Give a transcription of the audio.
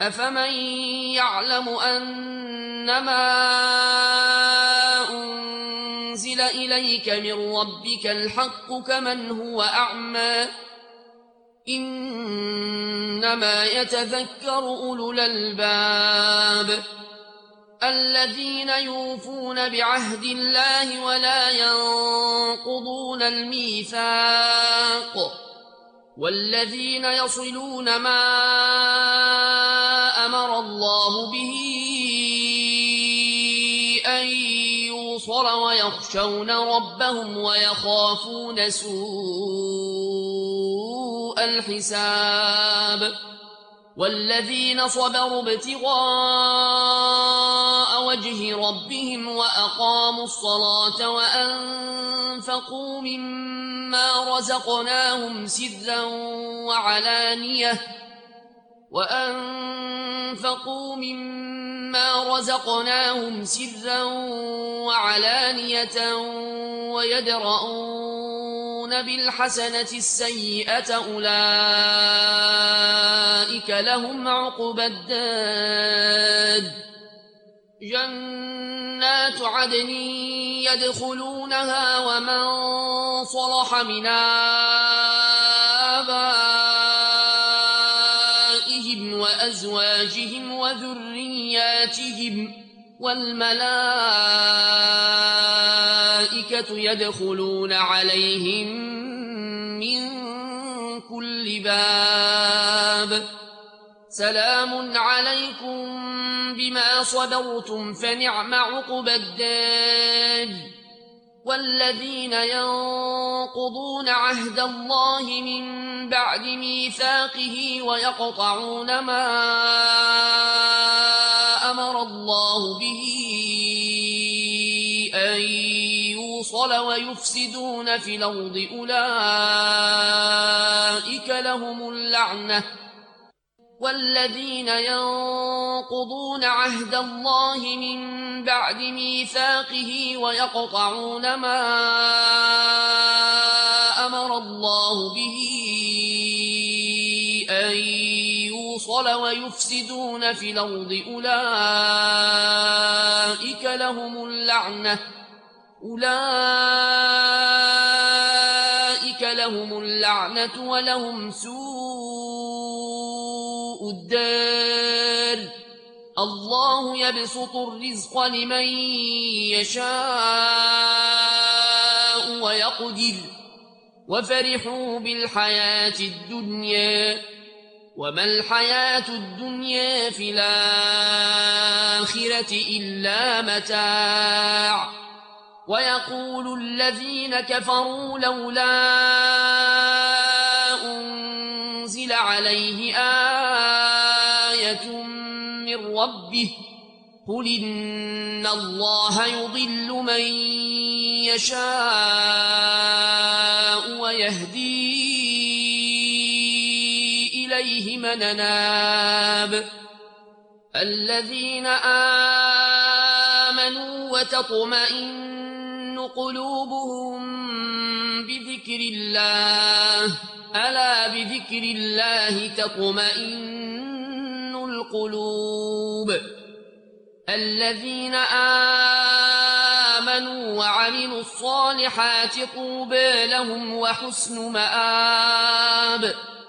أفمن يعلم أنما أنزل إليك من ربك الحق كمن هو أعمى إنما يتذكر أولو الألباب الذين يوفون بعهد الله ولا ينقضون الميثاق والذين يصلون ما أمر الله به أن يوصل ويخشون ربهم ويخافون سوء الحساب والذين صبروا ابتغاء وجه ربهم وأقاموا الصلاة وأنفقوا مما رزقناهم سرا وعلانية ويدرؤون بالحسنة السيئة أولئك لهم عقبى الدار جنات عدن يدخلونها ومن صلح من آبائهم وأزواجهم وذرياتهم والملائكة يدخلون عليهم من كل باب سلام عليكم بما صبرتم فنعم عقبى الدار والذين ينقضون عهد الله من بعد ميثاقه ويقطعون ما أمر الله به أن يوصل ويفسدون في الأرض أولئك لهم اللعنة والذين ينقضون عهد الله من بعد ميثاقه ويقطعون ما أمر الله به أن يوصل ويفسدون في الأرض أولئك لهم اللعنة ولهم سوء الدار الله يبسط الرزق لمن يشاء ويقدر وفرحوا بالحياة الدنيا وما الحياة الدنيا في الآخرة إلا متاع ويقول الذين كفروا لولا أنزل عليه آية من ربه قل إن الله يضل من يشاء ويهدي إليه من أناب الذين آمنوا وتطمئن قلوبهم بذكر الله ألا بذكر الله تطمئن القلوب الذين آمنوا وعملوا الصالحات طوبى لهم وحسن مآب